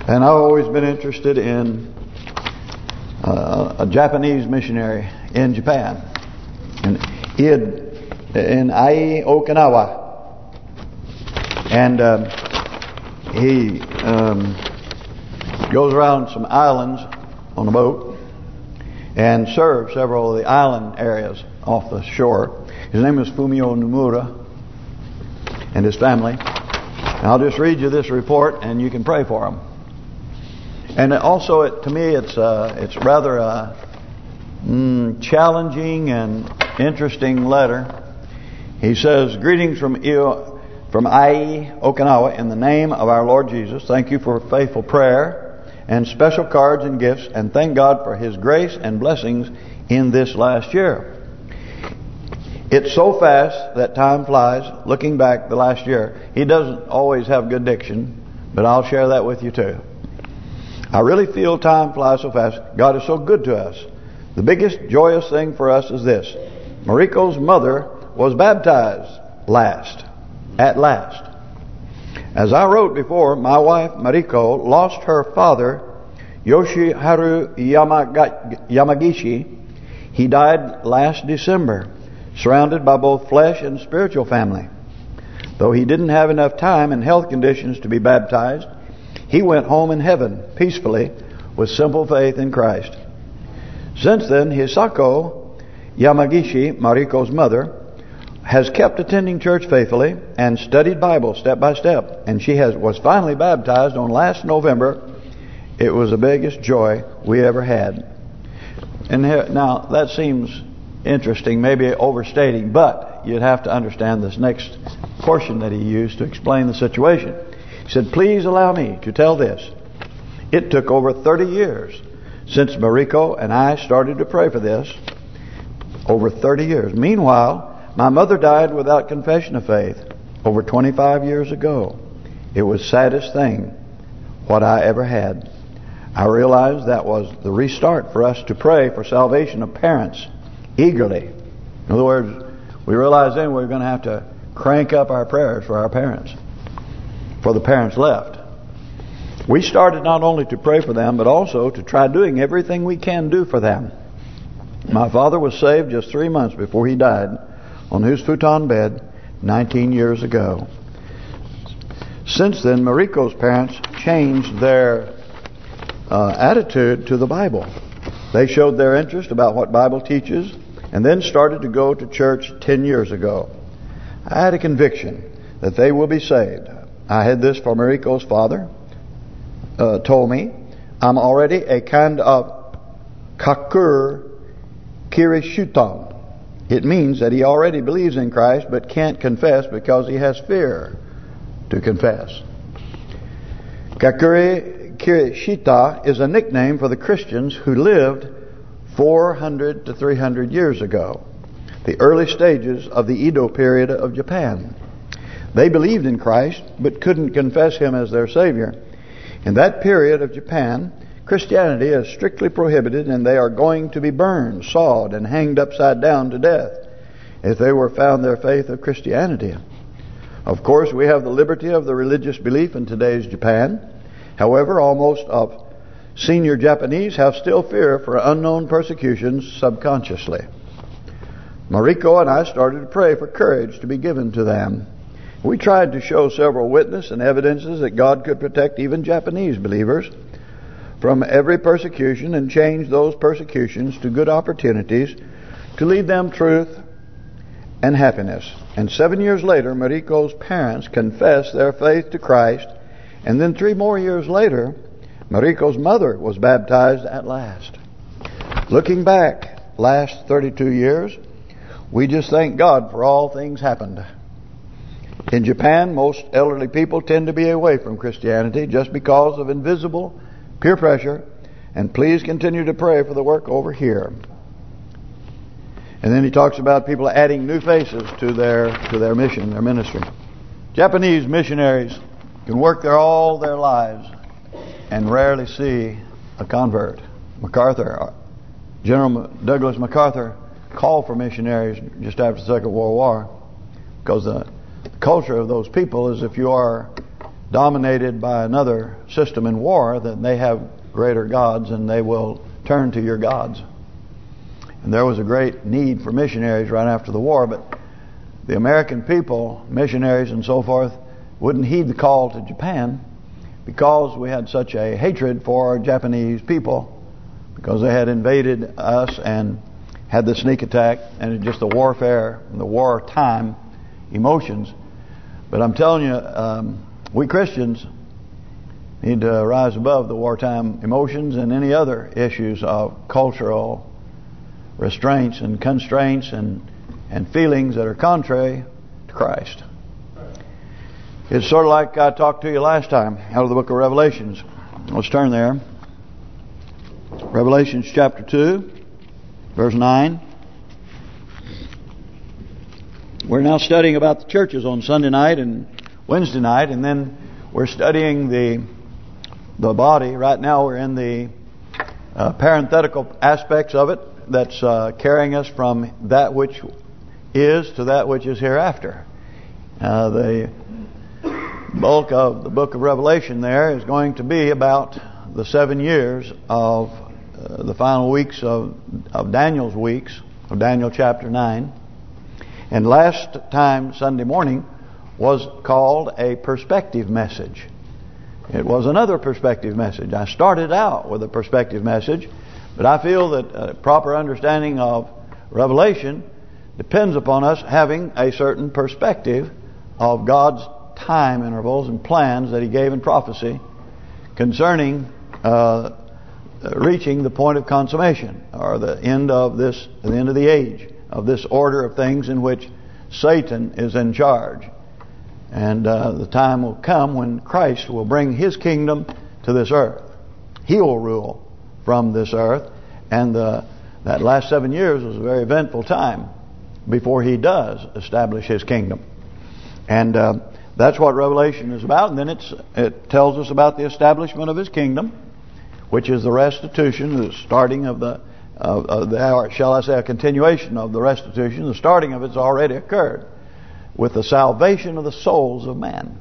And I've always been interested in a Japanese missionary in Japan, and in Ai, Okinawa, and he goes around some islands on a boat and serves several of the island areas off the shore. His name is Fumio Nomura and his family. And I'll just read you this report, and you can pray for him. And also, to me, it's rather a challenging and interesting letter. He says, "Greetings from Ai, Okinawa, in the name of our Lord Jesus. Thank you for faithful prayer and special cards and gifts, and thank God for His grace and blessings in this last year. It's so fast that time flies. Looking back the last year," he doesn't always have good diction, but I'll share that with you too. "I really feel time flies so fast. God is so good to us. The biggest joyous thing for us is this: Mariko's mother was baptized at last. As I wrote before, my wife Mariko lost her father, Yoshiharu Yamagishi. He died last December, surrounded by both flesh and spiritual family. Though he didn't have enough time and health conditions to be baptized, he went home in heaven peacefully with simple faith in Christ. Since then, Hisako Yamagishi, Mariko's mother, has kept attending church faithfully and studied Bible step by step, and she was finally baptized on last November. It was the biggest joy we ever had." And now that seems interesting, maybe overstating, but you'd have to understand this next portion that he used to explain the situation. He said, "Please allow me to tell this. It took over 30 years since Mariko and I started to pray for this. Over 30 years. Meanwhile, my mother died without confession of faith over 25 years ago. It was the saddest thing what I ever had. I realized that was the restart for us to pray for salvation of parents eagerly." In other words, we realized then we were going to have to crank up our prayers for our parents, for the parents left. "We started not only to pray for them, but also to try doing everything we can do for them. My father was saved just 3 months before he died on his futon bed 19 years ago. Since then, Mariko's parents changed their attitude to the Bible. They showed their interest about what Bible teaches and then started to go to church 10 years ago. I had a conviction that they will be saved. I had this for Mariko's father, told me, I'm already a kind of kakur kirishutan. It means that he already believes in Christ but can't confess because he has fear to confess. Kakuri Kirishita is a nickname for the Christians who lived 400 to 300 years ago, the early stages of the Edo period of Japan. They believed in Christ but couldn't confess Him as their Savior. In that period of Japan, Christianity is strictly prohibited, and they are going to be burned, sawed, and hanged upside down to death if they were found their faith of Christianity. Of course, we have the liberty of the religious belief in today's Japan. However, almost of senior Japanese have still fear for unknown persecutions subconsciously. Mariko and I started to pray for courage to be given to them. We tried to show several witnesses and evidences that God could protect even Japanese believers from every persecution and change those persecutions to good opportunities to lead them truth and happiness. And 7 years later, Mariko's parents confessed their faith to Christ, and then 3 more years later, Mariko's mother was baptized at last. Looking back last 32 years, we just thank God for all things happened. In Japan, most elderly people tend to be away from Christianity just because of invisible peer pressure, and please continue to pray for the work over here. And then he talks about people adding new faces to their mission, their ministry. Japanese missionaries can work there all their lives and rarely see a convert. General Douglas MacArthur called for missionaries just after the Second World War because the culture of those people is if you are dominated by another system in war, then they have greater gods and they will turn to your gods. And there was a great need for missionaries right after the war, but the American people, missionaries and so forth, wouldn't heed the call to Japan because we had such a hatred for Japanese people, because they had invaded us and had the sneak attack and just the warfare, the wartime emotions. But I'm telling you, we Christians need to rise above the wartime emotions and any other issues of cultural restraints and constraints and feelings that are contrary to Christ. It's sort of like I talked to you last time out of the book of Revelations. Let's turn there. Revelations chapter 2, verse 9. We're now studying about the churches on Sunday night and Wednesday night, and then we're studying the body. Right now we're in the parenthetical aspects of it that's carrying us from that which is to that which is hereafter. The bulk of the book of Revelation there is going to be about the 7 years of the final weeks of Daniel's weeks, of Daniel chapter 9. And last time, Sunday morning, was called a perspective message. It was another perspective message. I started out with a perspective message, but I feel that a proper understanding of Revelation depends upon us having a certain perspective of God's time intervals and plans that He gave in prophecy concerning reaching the point of consummation, or the end of the age, of this order of things in which Satan is in charge. And the time will come when Christ will bring His kingdom to this earth. He will rule from this earth, and that last 7 years was a very eventful time before He does establish His kingdom. And that's what Revelation is about. And then it tells us about the establishment of His kingdom, which is the restitution, the starting of the hour, shall I say, a continuation of the restitution. The starting of it's already occurred with the salvation of the souls of man.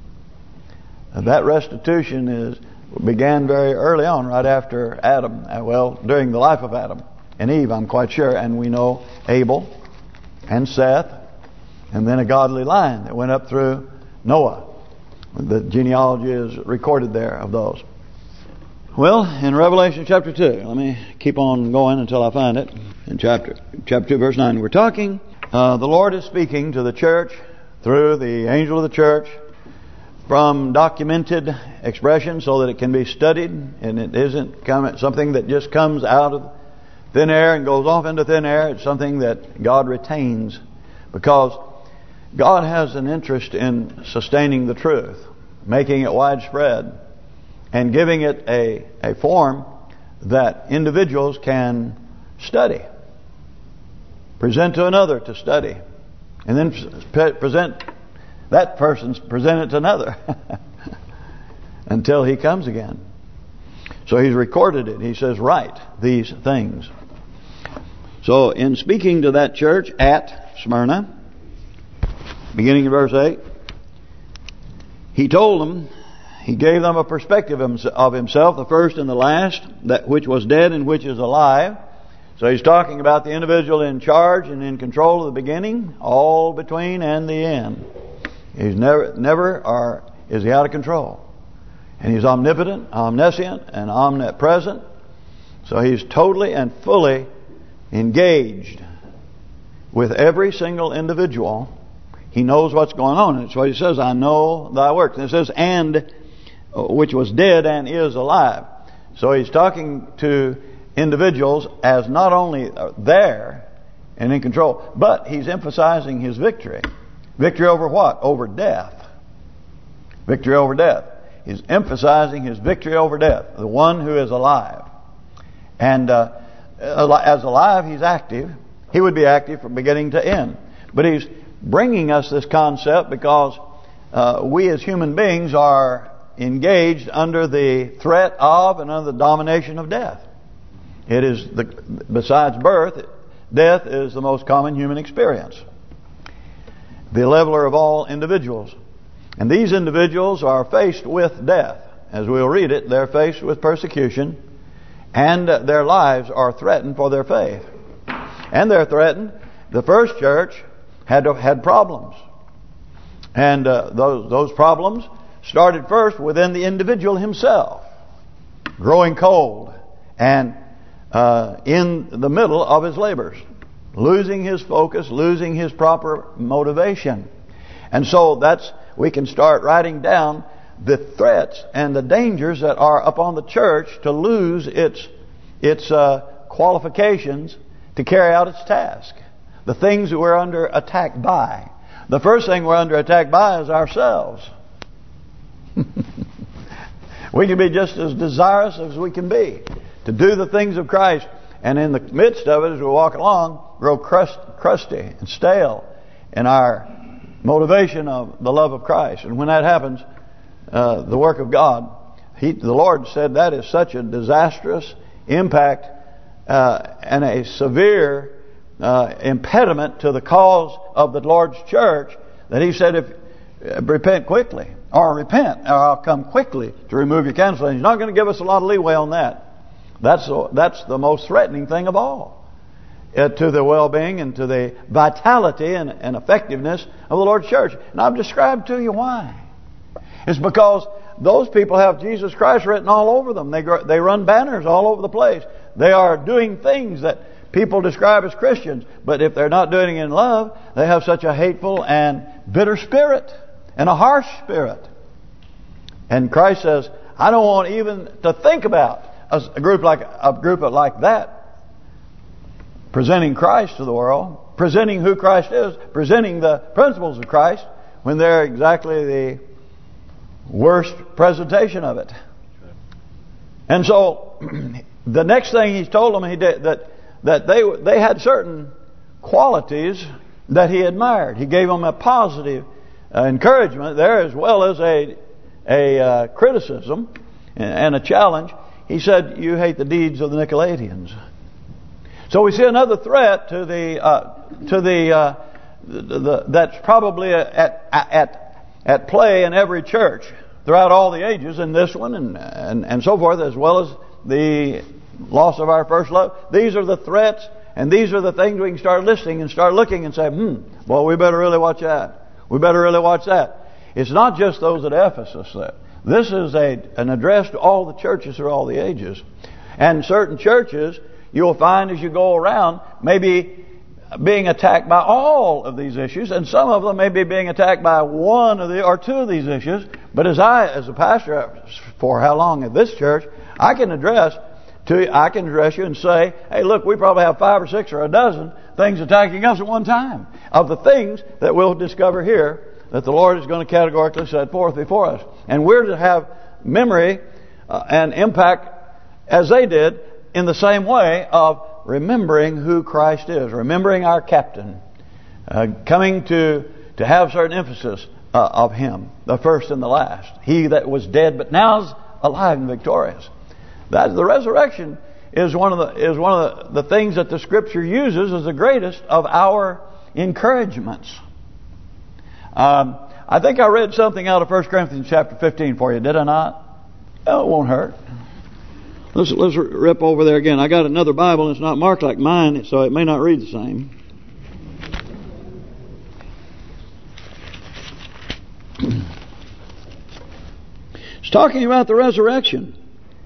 And that restitution began very early on, right after Adam. Well, during the life of Adam and Eve, I'm quite sure. And we know Abel and Seth, and then a godly line that went up through Noah. The genealogy is recorded there of those. Well, in Revelation chapter 2, let me keep on going until I find it. In chapter 2, verse 9, we're talking, the Lord is speaking to the church through the angel of the church from documented expression so that it can be studied, and it isn't something that just comes out of thin air and goes off into thin air. It's something that God retains, because God has an interest in sustaining the truth, making it widespread, and giving it a form that individuals can study, present to another to study, and then present it to another until He comes again. So He's recorded it. He says, write these things. So in speaking to that church at Smyrna, beginning in verse 8, He told them, He gave them a perspective of Himself, the first and the last, that which was dead and which is alive. So He's talking about the individual in charge and in control of the beginning, all between, and the end. He's never is He out of control. And He's omnipotent, omniscient, and omnipresent. So He's totally and fully engaged with every single individual. He knows what's going on. And that's why He says, I know thy works. And it says, and which was dead and is alive. So He's talking to individuals as not only there and in control, but He's emphasizing His victory. Victory over what? Over death. Victory over death. He's emphasizing His victory over death, the one who is alive. And as alive, He's active. He would be active from beginning to end. But He's bringing us this concept because we as human beings are engaged under the threat of and under the domination of death. It is besides birth, death is the most common human experience. The leveler of all individuals. And these individuals are faced with death. As we'll read it, they're faced with persecution, and their lives are threatened for their faith. And they're threatened. The first church had problems. And those problems started first within the individual himself, growing cold and in the middle of his labors, losing his focus, losing his proper motivation. And so we can start writing down the threats and the dangers that are upon the church to lose its qualifications to carry out its task. The things that we're under attack by. The first thing we're under attack by is ourselves. We can be just as desirous as we can be to do the things of Christ, and in the midst of it, as we walk along, grow crusty and stale in our motivation of the love of Christ. And when that happens, the work of God, the Lord said that is such a disastrous impact and a severe impediment to the cause of the Lord's church, that He said, repent quickly, or repent, or I'll come quickly to remove your candlestick. He's not going to give us a lot of leeway on that. That's the most threatening thing of all to the well-being and to the vitality and effectiveness of the Lord's church. And I've described to you why. It's because those people have Jesus Christ written all over them. They run banners all over the place. They are doing things that people describe as Christians, but if they're not doing it in love, they have such a hateful and bitter spirit and a harsh spirit. And Christ says, I don't want even to think about a group like that presenting Christ to the world, presenting who Christ is, presenting the principles of Christ, when they're exactly the worst presentation of it. And so the next thing He's told them, He did that they had certain qualities that He admired. He gave them a positive encouragement there, as well as a criticism and a challenge. He said, "You hate the deeds of the Nicolaitans." So we see another threat to the that's probably at play in every church throughout all the ages, in this one and so forth, as well as the loss of our first love. These are the threats, and these are the things we can start listing and start looking and say, well, we better really watch that. We better really watch that. It's not just those at Ephesus. This is an address to all the churches through all the ages. And certain churches, you'll find as you go around, maybe being attacked by all of these issues, and some of them may be being attacked by one or two of these issues. But as a pastor for how long at this church, I can address you and say, hey, look, we probably have 5 or 6 or a dozen things attacking us at one time, of the things that we'll discover here that the Lord is going to categorically set forth before us. And we're to have memory and impact as they did, in the same way of remembering who Christ is, remembering our captain, coming to have certain emphasis of Him, the first and the last. He that was dead but now is alive and victorious. That the resurrection is one of the things that the Scripture uses as the greatest of our encouragements. I think I read something out of 1 Corinthians chapter 15 for you, did I not? Oh, it won't hurt. Let's rip over there again. I got another Bible and it's not marked like mine, so it may not read the same. It's talking about the resurrection.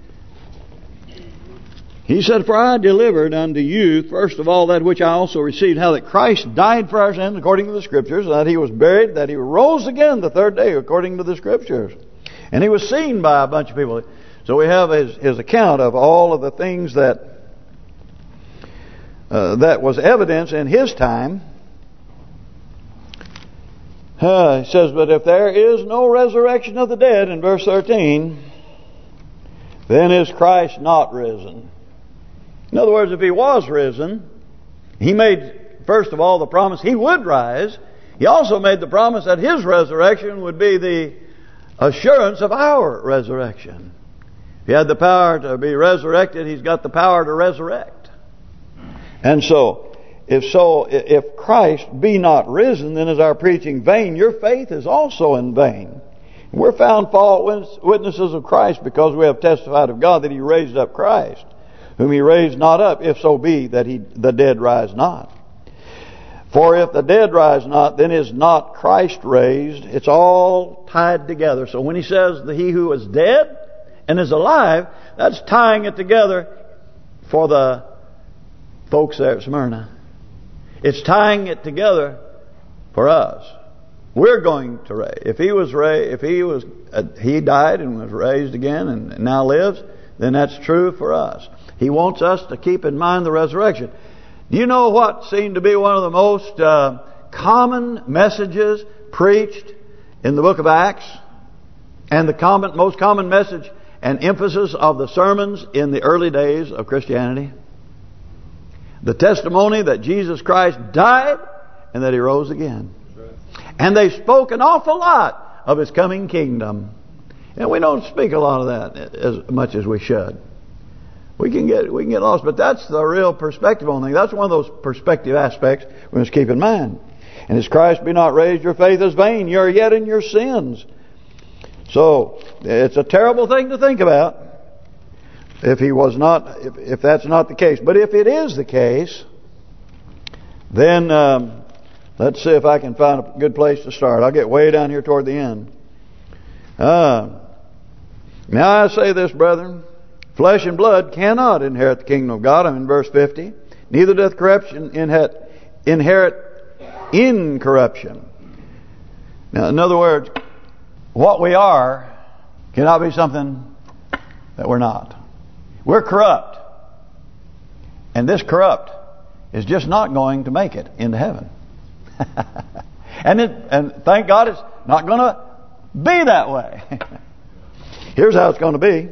He said, "For I delivered unto you first of all that which I also received, how that Christ died for our sins according to the Scriptures, that He was buried, that He rose again the third day according to the Scriptures. And He was seen by a bunch of people." So we have his account of all of the things that was evidence in His time. He says, "But if there is no resurrection of the dead," in verse 13, "then is Christ not risen." In other words, if He was risen, He made, first of all, the promise He would rise. He also made the promise that His resurrection would be the assurance of our resurrection. If He had the power to be resurrected, He's got the power to resurrect. And so, if Christ be not risen, then is our preaching vain. Your faith is also in vain. We're found false witnesses of Christ because we have testified of God that He raised up Christ, whom He raised not up, if so be that the dead rise not. For if the dead rise not, then is not Christ raised. It's all tied together. So when He says that He who is dead and is alive, that's tying it together for the folks there at Smyrna. It's tying it together for us. We're going to raise. If He died and was raised again and now lives, then that's true for us. He wants us to keep in mind the resurrection. Do you know what seemed to be one of the most common messages preached in the book of Acts? And the most common message and emphasis of the sermons in the early days of Christianity? The testimony that Jesus Christ died and that He rose again. And they spoke an awful lot of His coming kingdom. And we don't speak a lot of that as much as we should. We can get lost, but that's the real perspective on things. That's one of those perspective aspects we must keep in mind. And as Christ be not raised, your faith is vain. You are yet in your sins. So it's a terrible thing to think about if He was not, if that's not the case. But if it is the case, then let's see if I can find a good place to start. I'll get way down here toward the end. Now I say this, brethren. Flesh and blood cannot inherit the kingdom of God. I'm in verse 50. Neither doth corruption inherit incorruption. Now, in other words, what we are cannot be something that we're not. We're corrupt. And this corrupt is just not going to make it into heaven. and thank God it's not going to be that way. Here's how it's going to be.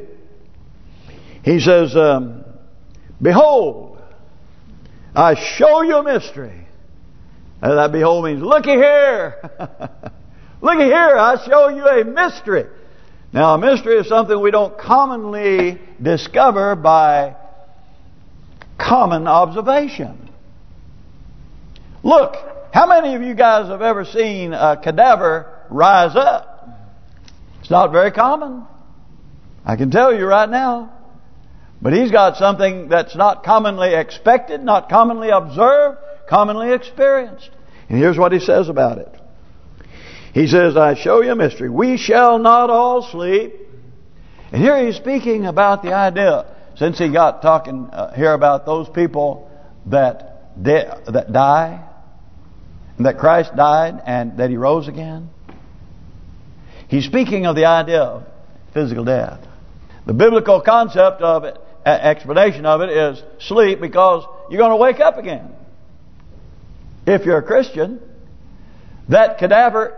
He says, behold, I show you a mystery. And that behold means, looky here. Looky here, I show you a mystery. Now, a mystery is something we don't commonly discover by common observation. Look, how many of you guys have ever seen a cadaver rise up? It's not very common. I can tell you right now. But he's got something that's not commonly expected, not commonly observed, commonly experienced. And here's what he says about it. He says, I show you a mystery. We shall not all sleep. And here he's speaking about the idea, since he got talking here about those people that die, and that Christ died and that He rose again. He's speaking of the idea of physical death. The biblical concept of it, explanation of it, is sleep, because you're going to wake up again. If you're a Christian, that cadaver,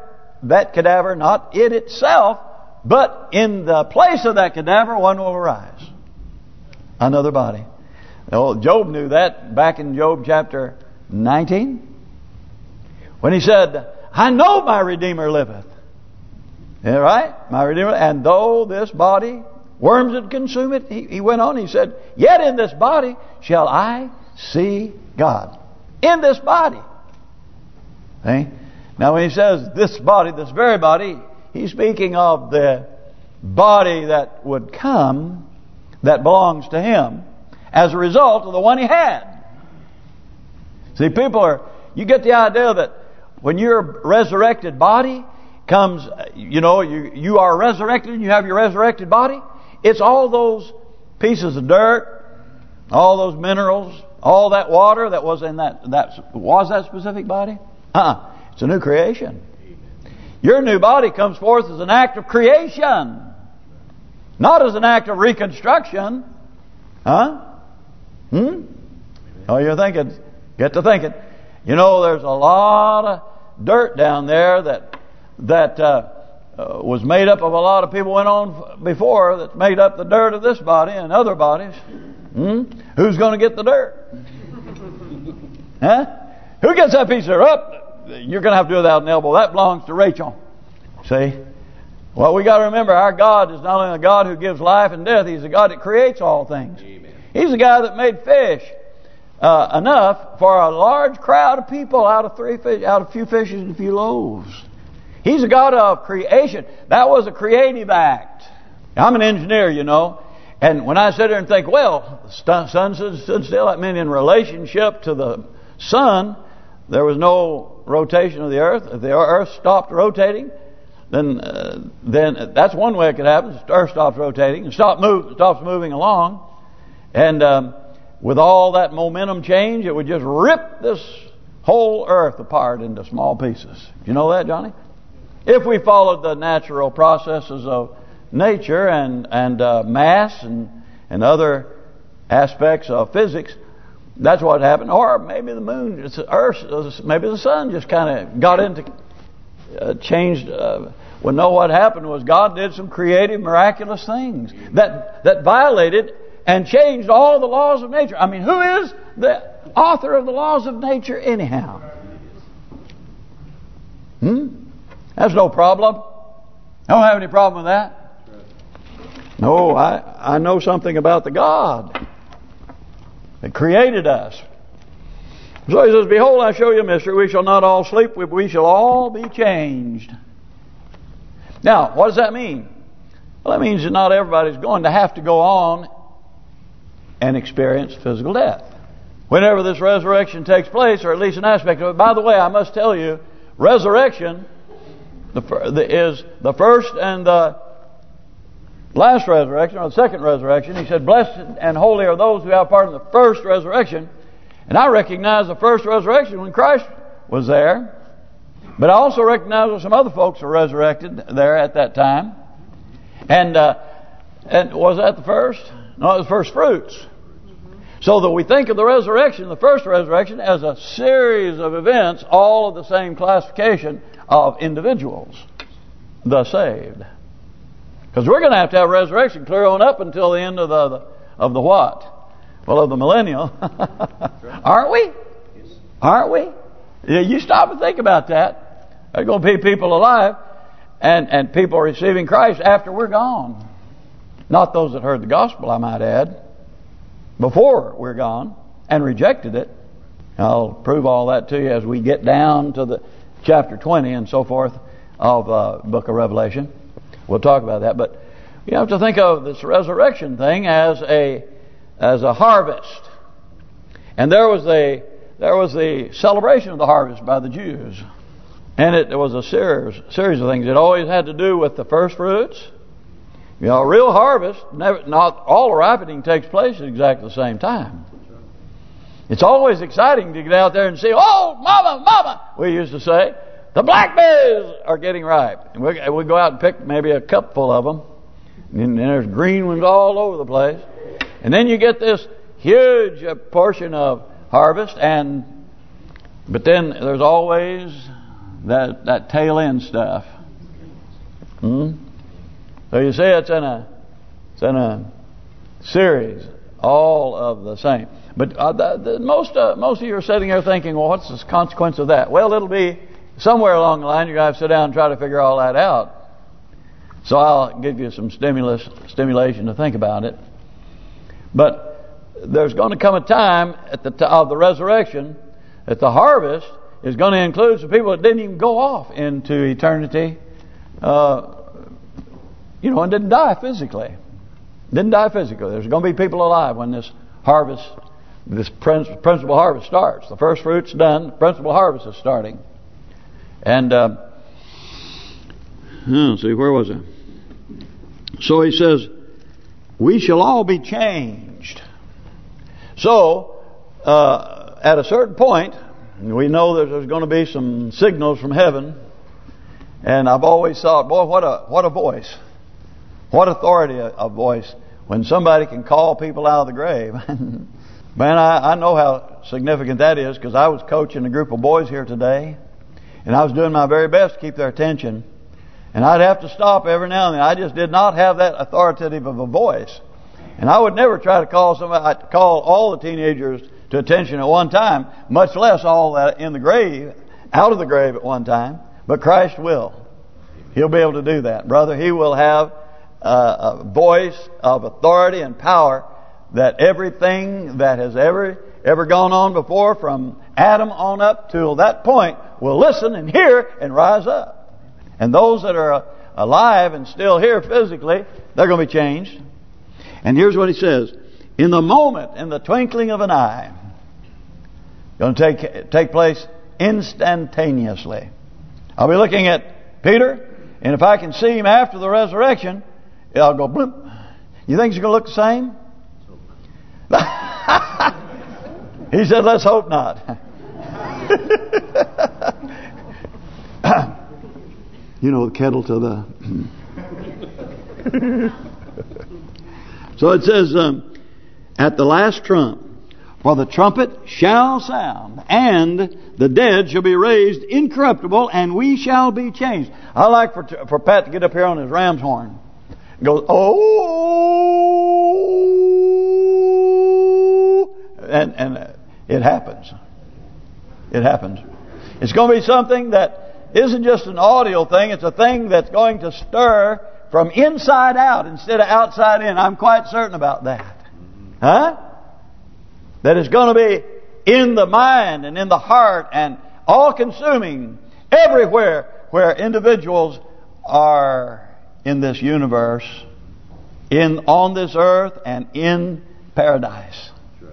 not in itself, but in the place of that cadaver, one will arise. Another body. Well, Job knew that back in Job chapter 19. When he said, I know my Redeemer liveth. Yeah, right? My Redeemer. And though this body, worms would consume it, he went on, he said, yet in this body shall I see God. In this body. See? Now when he says this body, this very body, he's speaking of the body that would come that belongs to Him as a result of the one He had. See, you get the idea that when your resurrected body comes, you are resurrected and you have your resurrected body, it's all those pieces of dirt, all those minerals, all that water that was in that specific body. It's a new creation. Your new body comes forth as an act of creation, not as an act of reconstruction. Oh, you're thinking, get to thinking. There's a lot of dirt down there that was made up of a lot of people went on before that made up the dirt of this body and other bodies. Who's going to get the dirt? Who gets that piece of dirt? You're going to have to do it without an elbow. That belongs to Rachel. See? Well, we got to remember, our God is not only a God who gives life and death. He's a God that creates all things. Amen. He's the guy that made fish enough for a large crowd of people out of 3 fish, out of a few fishes and a few loaves. He's a God of creation. That was a creative act. I'm an engineer, you know. And when I sit there and think, well, the sun stood still, that meant in relationship to the sun, there was no rotation of the earth. If the earth stopped rotating, then that's one way it could happen. The earth stops rotating and stops moving along. And with all that momentum change, it would just rip this whole earth apart into small pieces. You know that, Johnny? If we followed the natural processes of nature and mass and other aspects of physics, that's what happened. Or maybe the moon, Earth, maybe the sun just kind of got into changed. Well, no, what happened was God did some creative, miraculous things that violated and changed all the laws of nature. I mean, who is the author of the laws of nature anyhow? That's no problem. I don't have any problem with that. No, I know something about the God that created us. So he says, behold, I show you a mystery. We shall not all sleep. We shall all be changed. Now, what does that mean? Well, that means that not everybody's going to have to go on and experience physical death. Whenever this resurrection takes place, or at least an aspect of it. By the way, I must tell you, resurrection is the first and the last resurrection, or the second resurrection. He said, blessed and holy are those who have part in the first resurrection. And I recognize the first resurrection when Christ was there. But I also recognize that some other folks were resurrected there at that time. And was that the first? No, it was first fruits. So that we think of the resurrection, the first resurrection, as a series of events, all of the same classification of individuals, the saved. Because we're going to have resurrection clear on up until the end of the what? Well, of the millennial. Aren't we? Aren't we? Yeah, you stop and think about that. There's going to be people alive and people receiving Christ after we're gone. Not those that heard the gospel, I might add. Before we're gone and rejected it. I'll prove all that to you as we get down to the chapter 20 and so forth of book of Revelation. We'll talk about that, but you have to think of this resurrection thing as a harvest. And there was the celebration of the harvest by the Jews, and it was a series of things. It always had to do with the first fruits. You know, a real harvest, not all the ripening takes place at exactly the same time. It's always exciting to get out there and see, oh, mama, we used to say, the blackberries are getting ripe. And we go out and pick maybe a cupful of them. And there's green ones all over the place. And then you get this huge portion of harvest. But then there's always that tail end stuff. So you see, it's in a series, all of the same. But most of you are sitting there thinking, well, what's the consequence of that? Well, it'll be somewhere along the line you're going to have to sit down and try to figure all that out. So I'll give you some stimulation to think about it. But there's going to come a time at of the resurrection that the harvest is going to include some people that didn't even go off into eternity, and didn't die physically. There's going to be people alive when this harvest, this principal harvest starts. The first fruit's done, the principal harvest is starting. And let's see, where was I? So he says, we shall all be changed. So at a certain point, we know that there's going to be some signals from heaven. And I've always thought, boy, what a voice. What authority a voice when somebody can call people out of the grave. Man, I know how significant that is, because I was coaching a group of boys here today. And I was doing my very best to keep their attention. And I'd have to stop every now and then. I just did not have that authoritative of a voice. And I would never try to call all the teenagers to attention at one time, much less all that in the grave, out of the grave at one time. But Christ will. He'll be able to do that. Brother, He will have a voice of authority and power that everything that has ever gone on before, from Adam on up till that point, will listen and hear and rise up. And those that are alive and still here physically, they're going to be changed. And here's what he says. In the moment, in the twinkling of an eye, going to take place instantaneously. I'll be looking at Peter, and if I can see him after the resurrection, I'll go bloop. You think he's going to look the same? He said, let's hope not. You know, the kettle to the... So it says, at the last trump, for the trumpet shall sound, and the dead shall be raised incorruptible, and we shall be changed. I like for Pat to get up here on his ram's horn. And go, oh, and it happens. It happens. It's going to be something that isn't just an audio thing. It's a thing that's going to stir from inside out instead of outside in. I'm quite certain about that. Huh? That is going to be in the mind and in the heart and all-consuming everywhere where individuals are in this universe, on this earth and in paradise.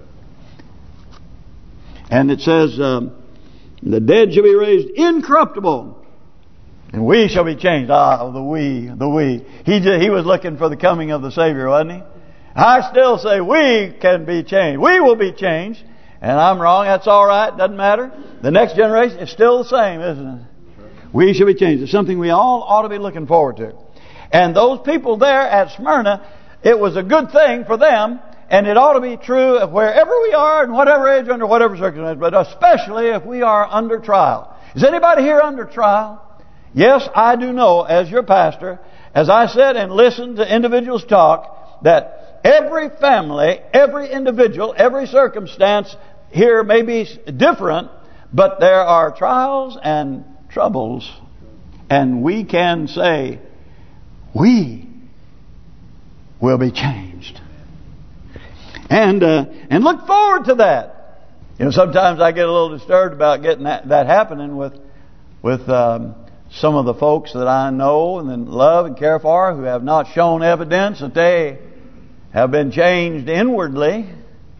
And it says, the dead shall be raised incorruptible, and we shall be changed. Ah, the we. He was looking for the coming of the Savior, wasn't he? I still say we can be changed. We will be changed. And I'm wrong. That's all right. Doesn't matter. The next generation is still the same, isn't it? We shall be changed. It's something we all ought to be looking forward to. And those people there at Smyrna, it was a good thing for them. And it ought to be true wherever we are, in whatever age, under whatever circumstance, but especially if we are under trial. Is anybody here under trial? Yes, I do know, as your pastor, as I sit and listen to individuals talk, that every family, every individual, every circumstance here may be different, but there are trials and troubles. And we can say, we will be changed. And look forward to that. You know, sometimes I get a little disturbed about getting that happening with some of the folks that I know and then love and care for who have not shown evidence that they have been changed inwardly.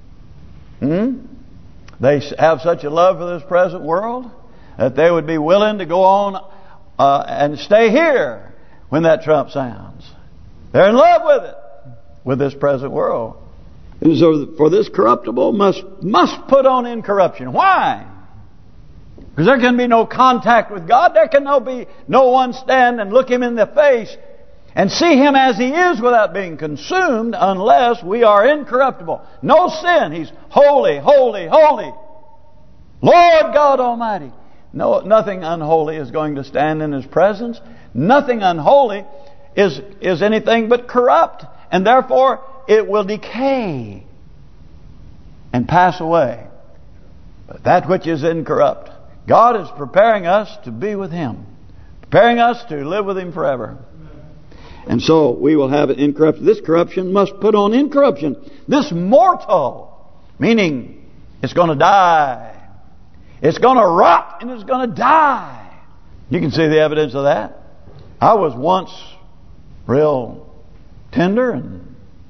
They have such a love for this present world that they would be willing to go on and stay here when that trump sounds. They're in love with it, with this present world. And so for this corruptible must put on incorruption. Why? Because there can be no contact with God. There can be no one stand and look Him in the face and see Him as He is without being consumed unless we are incorruptible. No sin. He's holy, holy, holy. Lord God Almighty. No, nothing unholy is going to stand in His presence. Nothing unholy is anything but corrupt. And therefore it will decay and pass away. But that which is incorrupt, God is preparing us to be with Him, preparing us to live with Him forever. And so we will have it incorruption. This corruption must put on incorruption. This mortal, meaning it's going to die. It's going to rot and it's going to die. You can see the evidence of that. I was once real tender and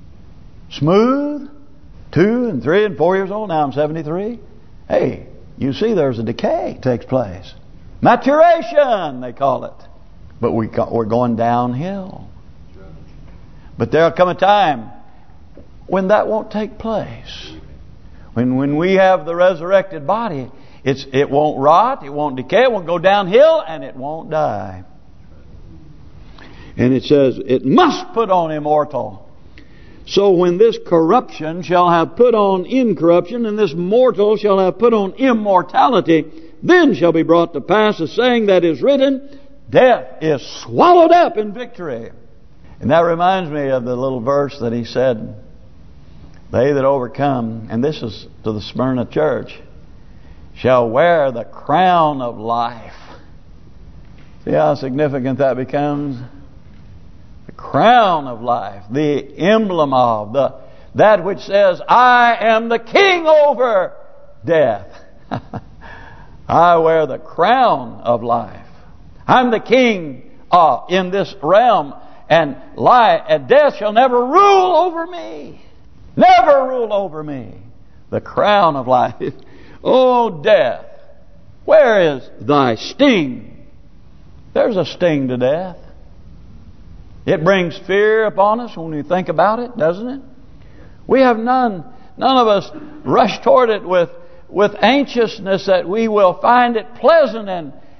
smooth, 2 and 3 and 4 years old. Now I'm 73. Hey, you see there's a decay takes place. Maturation, they call it. But we're going downhill. But there'll come a time when that won't take place. When we have the resurrected body, it won't rot, it won't decay, it won't go downhill, and it won't die. And it says, it must put on immortal. So when this corruption shall have put on incorruption, and this mortal shall have put on immortality, then shall be brought to pass the saying that is written, death is swallowed up in victory. And that reminds me of the little verse that he said, they that overcome, and this is to the Smyrna church, shall wear the crown of life. See how significant that becomes? The crown of life, the emblem of, that which says, I am the king over death. I wear the crown of life. I'm the king in this realm, and life and death shall never rule over me. Never rule over me. The crown of life. Oh, death, where is thy sting? There's a sting to death. It brings fear upon us when we think about it, doesn't it? We have none of us rush toward it with anxiousness that we will find it pleasant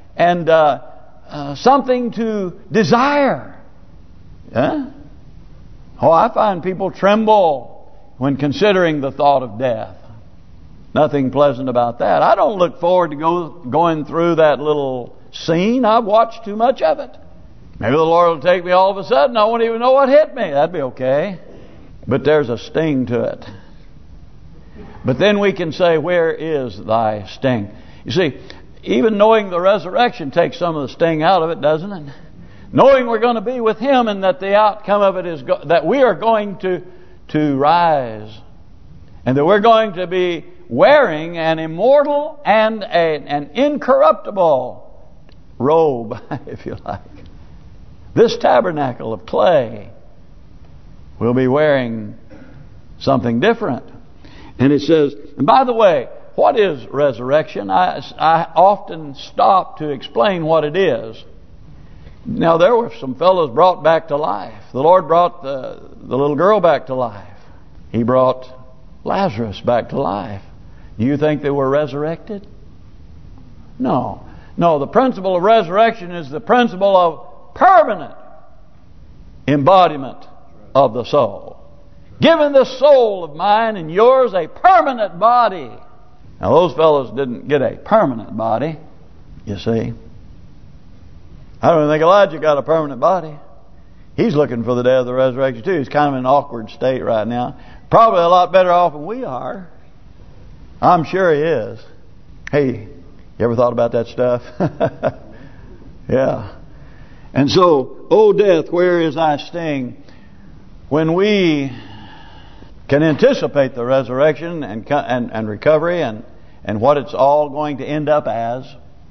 and something to desire. Yeah? Oh, I find people tremble when considering the thought of death. Nothing pleasant about that. I don't look forward to going through that little scene. I've watched too much of it. Maybe the Lord will take me all of a sudden. I won't even know what hit me. That'd be okay. But there's a sting to it. But then we can say, where is thy sting? You see, even knowing the resurrection takes some of the sting out of it, doesn't it? Knowing we're going to be with Him and that the outcome of it is that we are going to rise. And that we're going to be wearing an immortal and an incorruptible robe, if you like. This tabernacle of clay will be wearing something different. And it says, and by the way, what is resurrection? I often stop to explain what it is. Now, there were some fellows brought back to life. The Lord brought the little girl back to life. He brought Lazarus back to life. Do you think they were resurrected? No. No, the principle of resurrection is the principle of permanent embodiment of the soul. Giving this soul of mine and yours a permanent body. Now, those fellows didn't get a permanent body, you see. I don't even think Elijah got a permanent body. He's looking for the day of the resurrection too. He's kind of in an awkward state right now. Probably a lot better off than we are. I'm sure he is. Hey, you ever thought about that stuff? Yeah. And so, O death, where is thy sting? When we can anticipate the resurrection and recovery and what it's all going to end up as,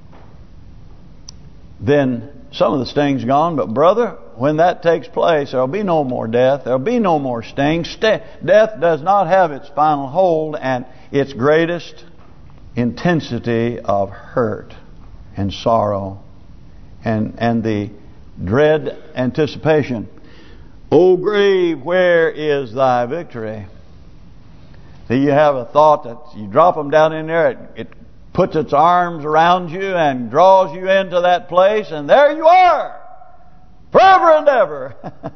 then some of the sting's gone. But brother, when that takes place, there'll be no more death. There'll be no more sting. Death does not have its final hold and its greatest intensity of hurt and sorrow and the dread anticipation. O grave, where is thy victory? See, you have a thought that you drop them down in there, it puts its arms around you and draws you into that place, and there you are, forever and ever.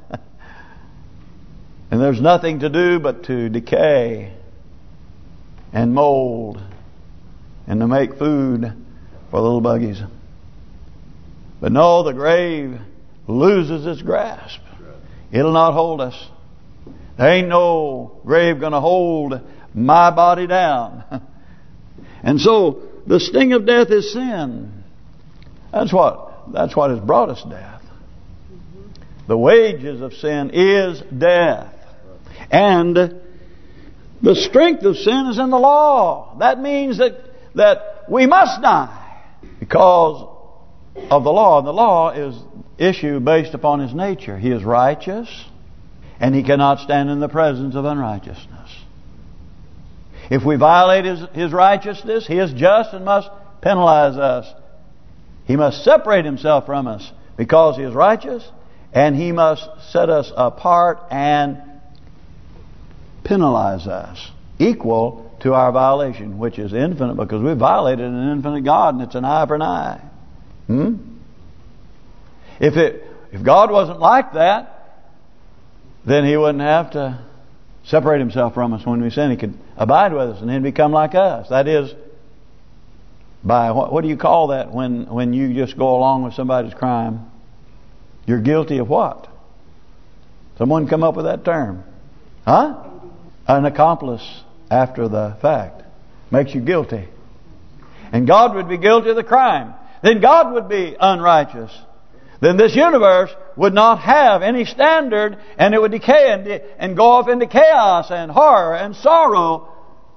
And there's nothing to do but to decay and mold and to make food for little buggies. But no, the grave loses its grasp. It'll not hold us. There ain't no grave going to hold my body down. And so the sting of death is sin. That's what has brought us death. The wages of sin is death. And the strength of sin is in the law. That means that we must die because of the law. And the law is issue based upon His nature. He is righteous, and He cannot stand in the presence of unrighteousness. If we violate His righteousness, He is just and must penalize us. He must separate Himself from us because He is righteous, and He must set us apart and penalize us, equal to our violation, which is infinite, because we violated an infinite God, and it's an eye for an eye. If God wasn't like that, then He wouldn't have to separate Himself from us when we sin. He could abide with us and then become like us. That is, by what do you call that when you just go along with somebody's crime? You're guilty of what? Someone come up with that term. Huh? An accomplice after the fact. Makes you guilty. And God would be guilty of the crime. Then God would be unrighteous. Then this universe would not have any standard, and it would decay and go off into chaos and horror and sorrow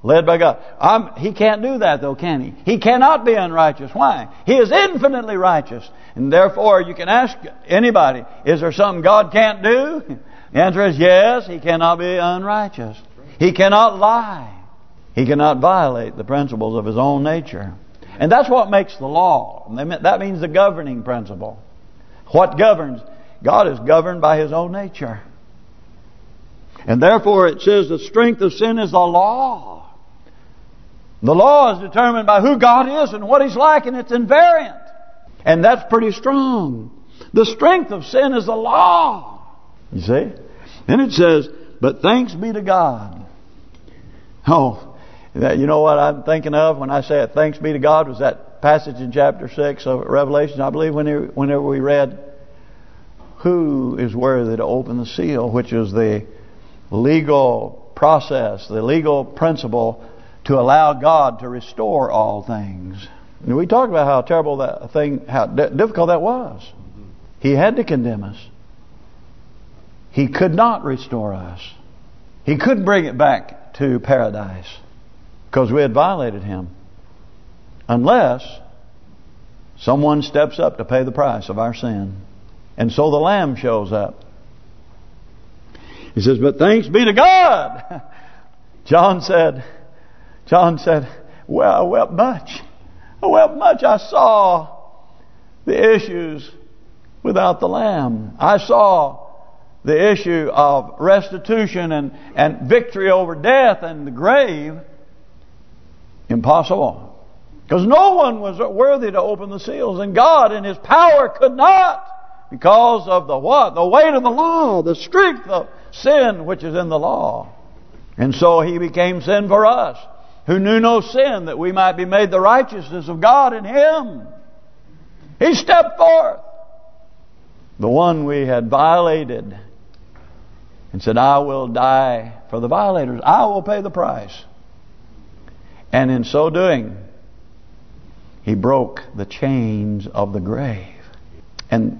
led by God. He can't do that though, can he? He cannot be unrighteous. Why? He is infinitely righteous. And therefore you can ask anybody, is there something God can't do? The answer is yes, He cannot be unrighteous. He cannot lie. He cannot violate the principles of His own nature. And that's what makes the law. That means the governing principle. What governs? God is governed by His own nature. And therefore it says the strength of sin is the law. The law is determined by who God is and what He's like, and it's invariant. And that's pretty strong. The strength of sin is the law. You see? Then it says, but thanks be to God. Oh, you know what I'm thinking of when I say it, thanks be to God, was that passage in chapter 6 of Revelation, I believe, whenever we read, who is worthy to open the seal, which is the legal process, the legal principle to allow God to restore all things. And we talked about how terrible that thing, how difficult that was. He had to condemn us. He could not restore us. He couldn't bring it back to paradise because we had violated Him. Unless someone steps up to pay the price of our sin. And so the Lamb shows up. He says, but thanks be to God. John said, well, I wept much. I wept much. I saw the issues without the Lamb. I saw the issue of restitution and victory over death and the grave. Impossible. Because no one was worthy to open the seals. And God in His power could not. Because of the what? The weight of the law. The strength of sin which is in the law. And so He became sin for us, who knew no sin, that we might be made the righteousness of God in Him. He stepped forth, the one we had violated, and said, I will die for the violators. I will pay the price. And in so doing, He broke the chains of the grave and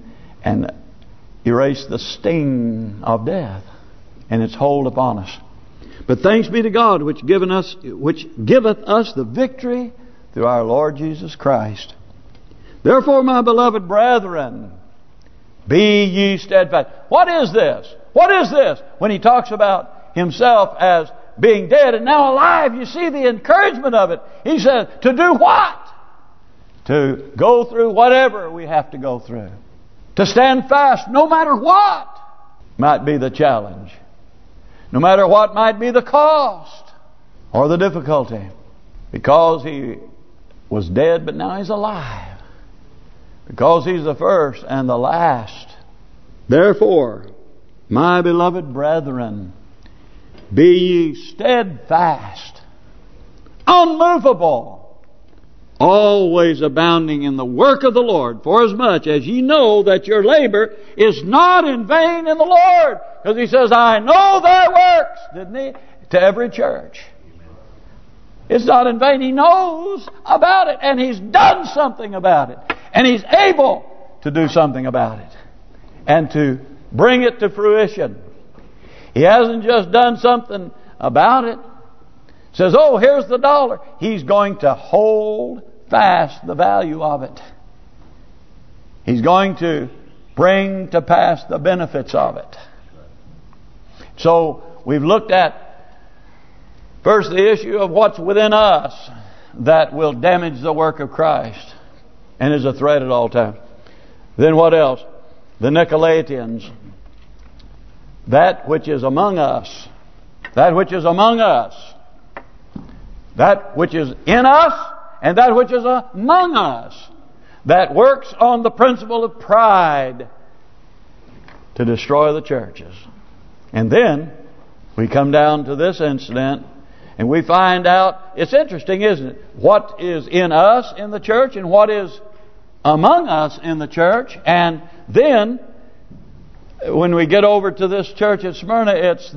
erased the sting of death and its hold upon us. But thanks be to God which giveth us the victory through our Lord Jesus Christ. Therefore, my beloved brethren, be ye steadfast. What is this? What is this? When he talks about himself as being dead and now alive, you see the encouragement of it. He says, to do what? To go through whatever we have to go through. To stand fast no matter what might be the challenge. No matter what might be the cost or the difficulty. Because he was dead but now he's alive. Because he's the first and the last. Therefore, my beloved brethren, be ye steadfast, unmovable, always abounding in the work of the Lord, forasmuch as ye know that your labor is not in vain in the Lord. Because he says, I know thy works, didn't he? To every church. It's not in vain. He knows about it, and he's done something about it. And he's able to do something about it. And to bring it to fruition. He hasn't just done something about it. Says, oh, here's the dollar. He's going to hold fast the value of it. He's going to bring to pass the benefits of it. So we've looked at first the issue of what's within us that will damage the work of Christ and is a threat at all times. Then what else? The Nicolaitans. That which is among us. That which is among us. That which is in us and that which is among us. That works on the principle of pride to destroy the churches. And then we come down to this incident and we find out, it's interesting, isn't it? What is in us in the church and what is among us in the church. And then when we get over to this church at Smyrna, it's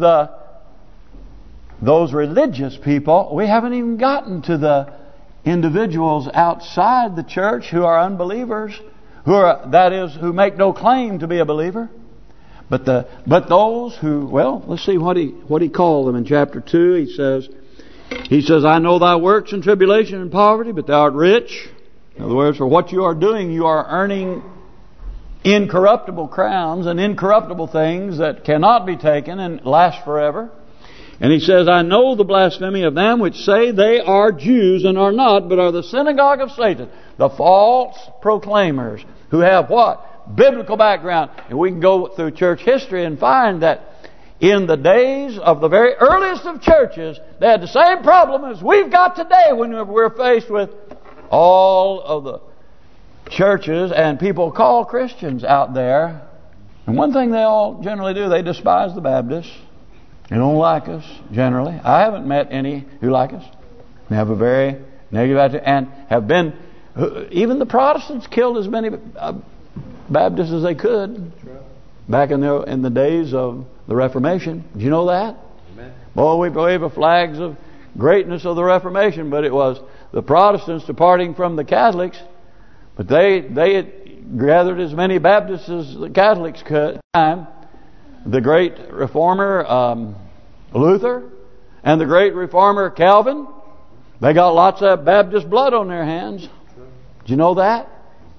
those religious people. We haven't even gotten to the individuals outside the church who are unbelievers, who make no claim to be a believer. But those who, well, let's see what he called them in chapter 2. He says, He says, I know thy works and tribulation and poverty, but thou art rich. In other words, for what you are doing, you are earning incorruptible crowns and incorruptible things that cannot be taken and last forever. And he says, I know the blasphemy of them which say they are Jews and are not, but are the synagogue of Satan. The false proclaimers who have what? Biblical background. And we can go through church history and find that in the days of the very earliest of churches, they had the same problem as we've got today when we're faced with all of the churches and people called Christians out there. And one thing they all generally do, they despise the Baptists. They don't like us, generally. I haven't met any who like us. They have a very negative attitude and have been... Even the Protestants killed as many Baptists as they could back in the days of the Reformation. Did you know that? Amen. Boy, we wave the flags of greatness of the Reformation, but it was the Protestants departing from the Catholics. But they gathered as many Baptists as the Catholics could. The great reformer Luther and the great reformer Calvin, they got lots of Baptist blood on their hands. Did you know that?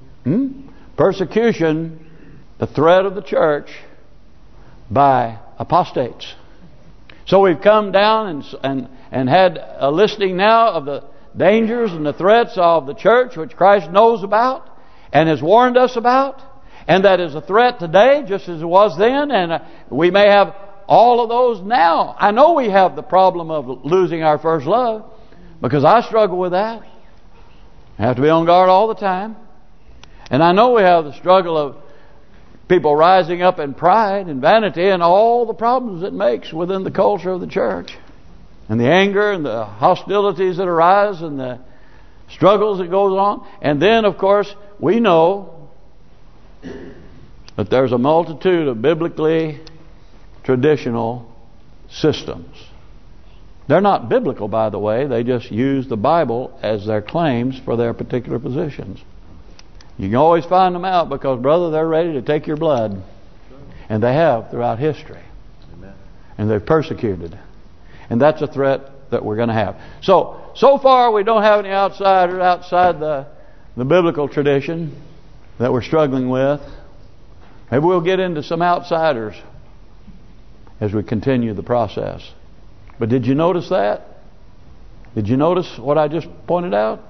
Persecution, the threat of the church by apostates. So we've come down and had a listing now of the dangers and the threats of the church, which Christ knows about and has warned us about. And that is a threat today, just as it was then. And we may have all of those now. I know we have the problem of losing our first love, because I struggle with that. I have to be on guard all the time. And I know we have the struggle of people rising up in pride and vanity and all the problems it makes within the culture of the church. And the anger and the hostilities that arise and the struggles that goes on. And then, of course, we know that there's a multitude of biblically traditional systems. They're not biblical, by the way. They just use the Bible as their claims for their particular positions. You can always find them out because, brother, they're ready to take your blood. And they have throughout history. Amen. And they've persecuted. And that's a threat that we're going to have. So far we don't have any outsiders outside the biblical tradition that we're struggling with. Maybe we'll get into some outsiders as we continue the process. But did you notice that? Did you notice what I just pointed out?